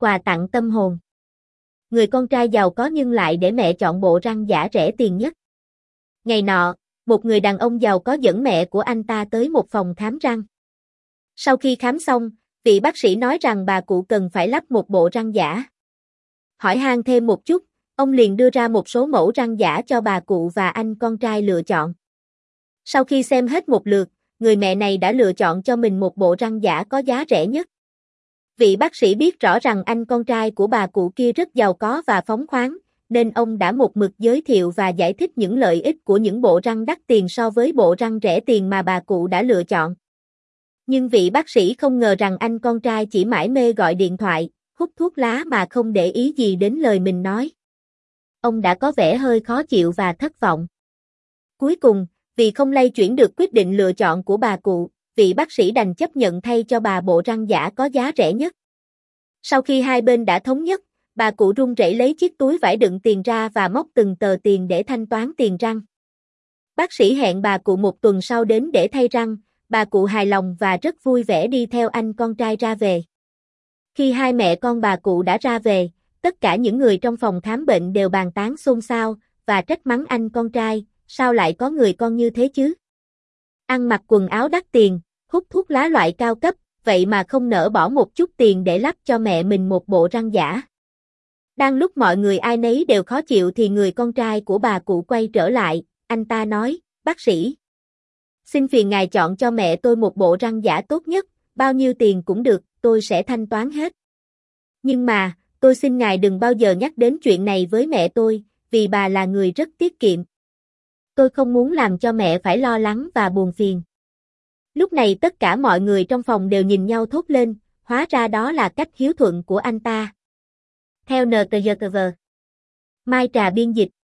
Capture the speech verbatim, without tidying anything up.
quà tặng tâm hồn. Người con trai giàu có nhưng lại để mẹ chọn bộ răng giả rẻ tiền nhất. Ngày nọ, một người đàn ông giàu có dẫn mẹ của anh ta tới một phòng khám răng. Sau khi khám xong, vị bác sĩ nói rằng bà cụ cần phải lắp một bộ răng giả. Hỏi han thêm một chút, ông liền đưa ra một số mẫu răng giả cho bà cụ và anh con trai lựa chọn. Sau khi xem hết một lượt, người mẹ này đã lựa chọn cho mình một bộ răng giả có giá rẻ nhất. Vị bác sĩ biết rõ rằng anh con trai của bà cụ kia rất giàu có và phóng khoáng, nên ông đã một mực giới thiệu và giải thích những lợi ích của những bộ răng đắt tiền so với bộ răng rẻ tiền mà bà cụ đã lựa chọn. Nhưng vị bác sĩ không ngờ rằng anh con trai chỉ mải mê gọi điện thoại, hút thuốc lá mà không để ý gì đến lời mình nói. Ông đã có vẻ hơi khó chịu và thất vọng. Cuối cùng, vì không lay chuyển được quyết định lựa chọn của bà cụ, vị bác sĩ đành chấp nhận thay cho bà bộ răng giả có giá rẻ nhất. Sau khi hai bên đã thống nhất, bà cụ run rẩy lấy chiếc túi vải đựng tiền ra và móc từng tờ tiền để thanh toán tiền răng. Bác sĩ hẹn bà cụ một tuần sau đến để thay răng, bà cụ hài lòng và rất vui vẻ đi theo anh con trai ra về. Khi hai mẹ con bà cụ đã ra về, tất cả những người trong phòng khám bệnh đều bàn tán xôn xao và trách mắng anh con trai, sao lại có người con như thế chứ? Ăn mặc quần áo đắt tiền, hút thuốc lá loại cao cấp, vậy mà không nỡ bỏ một chút tiền để lắp cho mẹ mình một bộ răng giả. Đang lúc mọi người ai nấy đều khó chịu thì người con trai của bà cụ quay trở lại, anh ta nói, bác sĩ, xin phiền ngài chọn cho mẹ tôi một bộ răng giả tốt nhất, bao nhiêu tiền cũng được, tôi sẽ thanh toán hết. Nhưng mà, tôi xin ngài đừng bao giờ nhắc đến chuyện này với mẹ tôi, vì bà là người rất tiết kiệm. Tôi không muốn làm cho mẹ phải lo lắng và buồn phiền. Lúc này tất cả mọi người trong phòng đều nhìn nhau thốt lên, hóa ra đó là cách hiếu thuận của anh ta. Theo en tê giê tê vê. Mai Trà biên dịch.